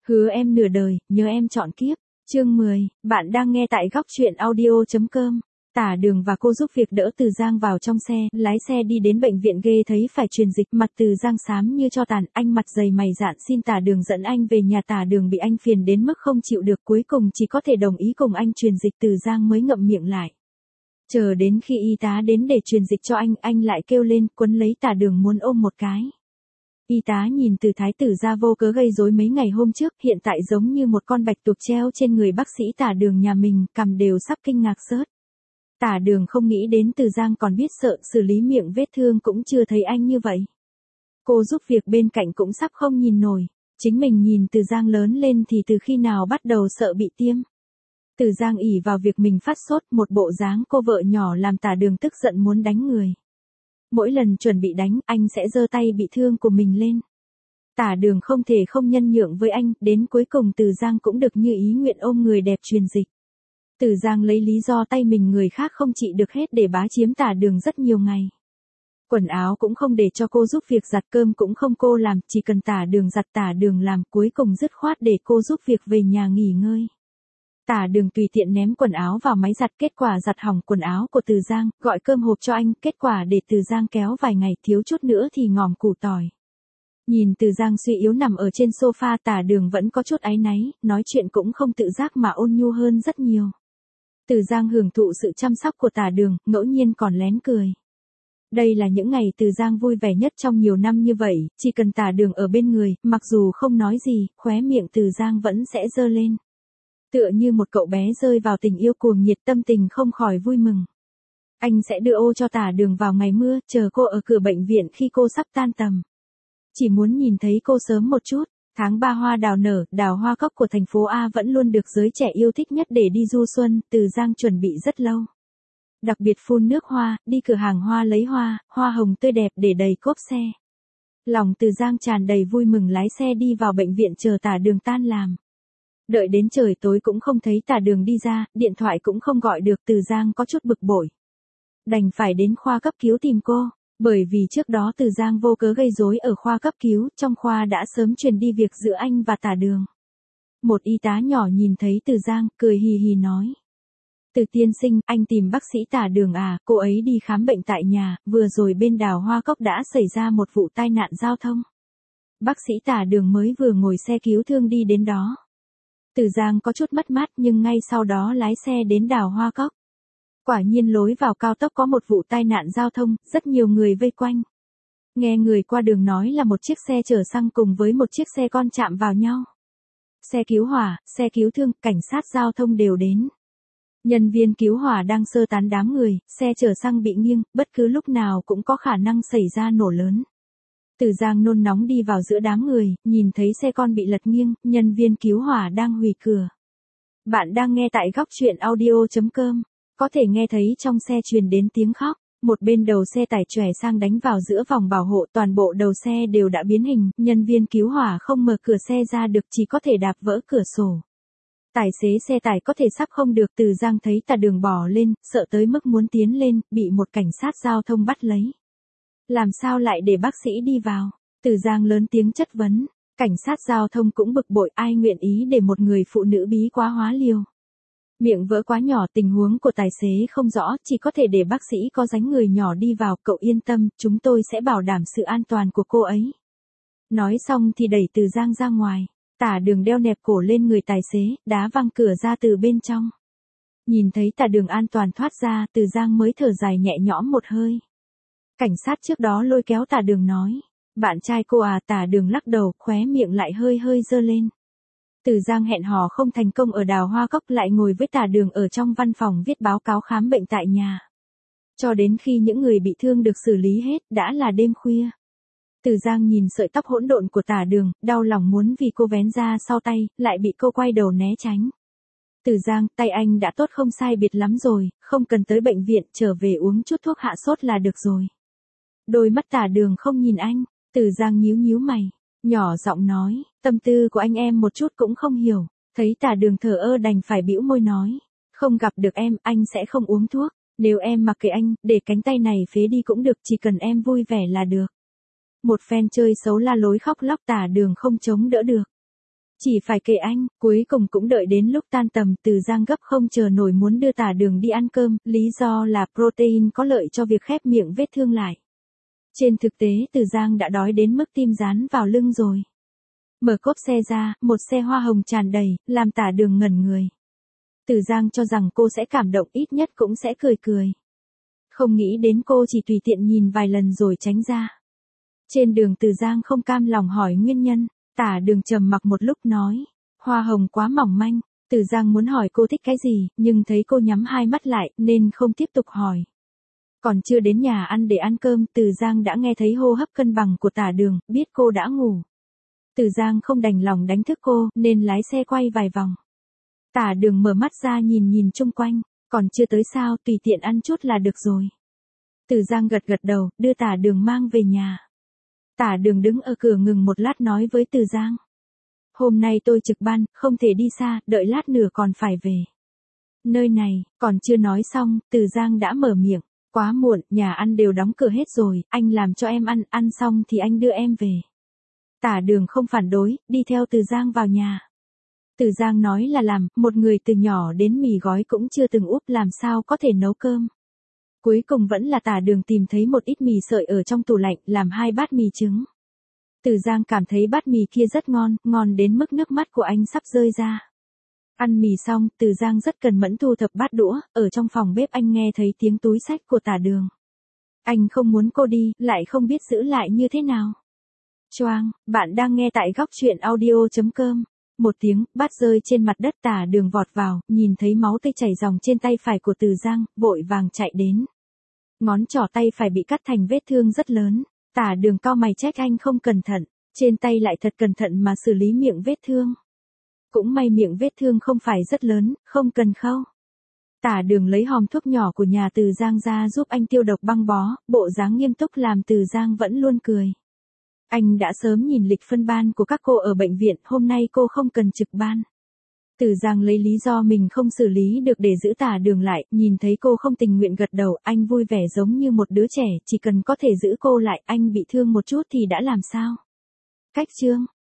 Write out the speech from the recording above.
Hứa em nửa đời, nhớ em trọn kiếp. Chương 10, bạn đang nghe tại góc truyện audio.com. Tả Đường và cô giúp việc đỡ Từ Giang vào trong xe, lái xe đi đến bệnh viện ghê thấy phải truyền dịch, mặt Từ Giang xám như tro tàn, anh mặt dày mày dạn xin Tả Đường dẫn anh về nhà. Tả Đường bị anh phiền đến mức không chịu được, cuối cùng chỉ có thể đồng ý cùng anh truyền dịch. Từ Giang mới ngậm miệng lại. Chờ đến khi y tá đến để truyền dịch cho anh lại kêu lên, quấn lấy Tả Đường muốn ôm một cái. Y tá nhìn Từ thái tử ra vô cớ gây rối mấy ngày hôm trước, hiện tại giống như một con bạch tuộc treo trên người bác sĩ Tả Đường nhà mình, cằm đều sắp kinh ngạc rớt. Tả Đường không nghĩ đến Từ Giang còn biết sợ xử lý miệng vết thương, cũng chưa thấy anh như vậy. Cô giúp việc bên cạnh cũng sắp không nhìn nổi, chính mình nhìn Từ Giang lớn lên thì từ khi nào bắt đầu sợ bị tiêm. Từ Giang ỷ vào việc mình phát sốt, một bộ dáng cô vợ nhỏ làm Tả Đường tức giận muốn đánh người. Mỗi lần chuẩn bị đánh, anh sẽ giơ tay bị thương của mình lên. Tả Đường không thể không nhân nhượng với anh, đến cuối cùng Từ Giang cũng được như ý nguyện ôm người đẹp truyền dịch. Từ Giang lấy lý do tay mình người khác không trị được hết để bá chiếm Tả Đường rất nhiều ngày. Quần áo cũng không để cho cô giúp việc giặt, cơm cũng không cô làm, chỉ cần Tả Đường giặt Tả Đường làm, cuối cùng dứt khoát để cô giúp việc về nhà nghỉ ngơi. Tả Đường tùy tiện ném quần áo vào máy giặt, kết quả giặt hỏng quần áo của Từ Giang, gọi cơm hộp cho anh, kết quả để Từ Giang kéo vài ngày, thiếu chút nữa thì ngòm củ tỏi. Nhìn Từ Giang suy yếu nằm ở trên sofa, Tả Đường vẫn có chút áy náy, nói chuyện cũng không tự giác mà ôn nhu hơn rất nhiều. Từ Giang hưởng thụ sự chăm sóc của Tả Đường, ngẫu nhiên còn lén cười. Đây là những ngày Từ Giang vui vẻ nhất trong nhiều năm như vậy, chỉ cần Tả Đường ở bên người, mặc dù không nói gì, khóe miệng Từ Giang vẫn sẽ giơ lên. Tựa như một cậu bé rơi vào tình yêu cuồng nhiệt, tâm tình không khỏi vui mừng. Anh sẽ đưa ô cho Tả Đường vào ngày mưa, chờ cô ở cửa bệnh viện khi cô sắp tan tầm. Chỉ muốn nhìn thấy cô sớm một chút. Tháng 3 hoa đào nở, đào hoa cốc của thành phố A vẫn luôn được giới trẻ yêu thích nhất để đi du xuân, Từ Giang chuẩn bị rất lâu. Đặc biệt phun nước hoa, đi cửa hàng hoa lấy hoa hồng tươi đẹp để đầy cốp xe. Lòng Từ Giang tràn đầy vui mừng lái xe đi vào bệnh viện chờ Tả Đường tan làm. Đợi đến trời tối cũng không thấy Tả Đường đi ra, điện thoại cũng không gọi được, Từ Giang có chút bực bội. Đành phải đến khoa cấp cứu tìm cô, bởi vì trước đó Từ Giang vô cớ gây rối ở khoa cấp cứu, trong khoa đã sớm truyền đi việc giữa anh và Tả Đường. Một y tá nhỏ nhìn thấy Từ Giang, cười hì hì nói. Từ tiên sinh, anh tìm bác sĩ Tả Đường à, cô ấy đi khám bệnh tại nhà, vừa rồi bên đào hoa cốc đã xảy ra một vụ tai nạn giao thông. Bác sĩ Tả Đường mới vừa ngồi xe cứu thương đi đến đó. Từ Giang có chút mất mát nhưng ngay sau đó lái xe đến đào hoa cốc. Quả nhiên lối vào cao tốc có một vụ tai nạn giao thông, rất nhiều người vây quanh. Nghe người qua đường nói là một chiếc xe chở xăng cùng với một chiếc xe con chạm vào nhau. Xe cứu hỏa, xe cứu thương, cảnh sát giao thông đều đến. Nhân viên cứu hỏa đang sơ tán đám người, xe chở xăng bị nghiêng, bất cứ lúc nào cũng có khả năng xảy ra nổ lớn. Từ Giang nôn nóng đi vào giữa đám người, nhìn thấy xe con bị lật nghiêng, nhân viên cứu hỏa đang hủy cửa. Bạn đang nghe tại góc truyện audio.com. Có thể nghe thấy trong xe truyền đến tiếng khóc, một bên đầu xe tải chòe sang đánh vào giữa vòng bảo hộ, toàn bộ đầu xe đều đã biến hình, nhân viên cứu hỏa không mở cửa xe ra được, chỉ có thể đạp vỡ cửa sổ. Tài xế xe tải có thể sắp không được. Từ Giang thấy Tả Đường bò lên, sợ tới mức muốn tiến lên, bị một cảnh sát giao thông bắt lấy. Làm sao lại để bác sĩ đi vào? Từ Giang lớn tiếng chất vấn, cảnh sát giao thông cũng bực bội, ai nguyện ý để một người phụ nữ bí quá hóa liều. Miệng vỡ quá nhỏ, tình huống của tài xế không rõ, chỉ có thể để bác sĩ có dáng người nhỏ đi vào, cậu yên tâm, chúng tôi sẽ bảo đảm sự an toàn của cô ấy. Nói xong thì đẩy Từ Giang ra ngoài, Tả Đường đeo nẹp cổ lên người tài xế, đá văng cửa ra từ bên trong. Nhìn thấy Tả Đường an toàn thoát ra, Từ Giang mới thở dài nhẹ nhõm một hơi. Cảnh sát trước đó lôi kéo Tả Đường nói, bạn trai cô à? Tả Đường lắc đầu, khóe miệng lại hơi giơ lên. Từ Giang hẹn hò không thành công ở đào hoa cốc, lại ngồi với Tả Đường ở trong văn phòng viết báo cáo khám bệnh tại nhà. Cho đến khi những người bị thương được xử lý hết, đã là đêm khuya. Từ Giang nhìn sợi tóc hỗn độn của Tả Đường, đau lòng muốn vì cô vén ra sau tay, lại bị cô quay đầu né tránh. Từ Giang, tay anh đã tốt không sai biệt lắm rồi, không cần tới bệnh viện, trở về uống chút thuốc hạ sốt là được rồi. Đôi mắt Tả Đường không nhìn anh, Từ Giang nhíu mày, nhỏ giọng nói, tâm tư của anh em một chút cũng không hiểu. Thấy Tả Đường thờ ơ đành phải bĩu môi nói, không gặp được em, anh sẽ không uống thuốc. Nếu em mặc kệ anh, để cánh tay này phế đi cũng được, chỉ cần em vui vẻ là được. Một phen chơi xấu la lối khóc lóc, Tả Đường không chống đỡ được. Chỉ phải kệ anh, cuối cùng cũng đợi đến lúc tan tầm Từ Giang gấp không chờ nổi muốn đưa Tả Đường đi ăn cơm, lý do là protein có lợi cho việc khép miệng vết thương lại. Trên thực tế Từ Giang đã đói đến mức tim dán vào lưng rồi. Mở cốp xe ra, một xe hoa hồng tràn đầy, làm Tả Đường ngẩn người. Từ Giang cho rằng cô sẽ cảm động, ít nhất cũng sẽ cười cười. Không nghĩ đến cô chỉ tùy tiện nhìn vài lần rồi tránh ra. Trên đường Từ Giang không cam lòng hỏi nguyên nhân, Tả Đường trầm mặc một lúc nói, hoa hồng quá mỏng manh. Từ Giang muốn hỏi cô thích cái gì, nhưng thấy cô nhắm hai mắt lại, nên không tiếp tục hỏi. Còn chưa đến nhà ăn để ăn cơm, Từ Giang đã nghe thấy hô hấp cân bằng của Tả Đường, biết cô đã ngủ. Từ Giang không đành lòng đánh thức cô, nên lái xe quay vài vòng. Tả Đường mở mắt ra nhìn chung quanh, còn chưa tới sao, tùy tiện ăn chút là được rồi. Từ Giang gật đầu, đưa Tả Đường mang về nhà. Tả Đường đứng ở cửa ngừng một lát nói với Từ Giang. Hôm nay tôi trực ban, không thể đi xa, đợi lát nữa còn phải về. Nơi này, còn chưa nói xong, Từ Giang đã mở miệng. Quá muộn, nhà ăn đều đóng cửa hết rồi, anh làm cho em ăn xong thì anh đưa em về. Tả Đường không phản đối, đi theo Từ Giang vào nhà. Từ Giang nói là làm, một người từ nhỏ đến mì gói cũng chưa từng úp làm sao có thể nấu cơm. Cuối cùng vẫn là Tả Đường tìm thấy một ít mì sợi ở trong tủ lạnh, làm 2 bát mì trứng. Từ Giang cảm thấy bát mì kia rất ngon, ngon đến mức nước mắt của anh sắp rơi ra. Ăn mì xong, Từ Giang rất cần mẫn thu thập bát đũa, ở trong phòng bếp anh nghe thấy tiếng túi xách của Tả Đường. Anh không muốn cô đi, lại không biết giữ lại như thế nào. Choang, bạn đang nghe tại góc truyện audio.com. Một tiếng, bát rơi trên mặt đất, Tả Đường vọt vào, nhìn thấy máu tươi chảy ròng trên tay phải của Từ Giang, vội vàng chạy đến. Ngón trỏ tay phải bị cắt thành vết thương rất lớn. Tả Đường cau mày trách anh không cẩn thận, trên tay lại thật cẩn thận mà xử lý miệng vết thương. Cũng may miệng vết thương không phải rất lớn, không cần khâu. Tả Đường lấy hòm thuốc nhỏ của nhà Từ Giang ra giúp anh tiêu độc băng bó, bộ dáng nghiêm túc làm Từ Giang vẫn luôn cười. Anh đã sớm nhìn lịch phân ban của các cô ở bệnh viện, hôm nay cô không cần trực ban. Từ Giang lấy lý do mình không xử lý được để giữ Tả Đường lại, nhìn thấy cô không tình nguyện gật đầu, anh vui vẻ giống như một đứa trẻ, chỉ cần có thể giữ cô lại, anh bị thương một chút thì đã làm sao. Cách chương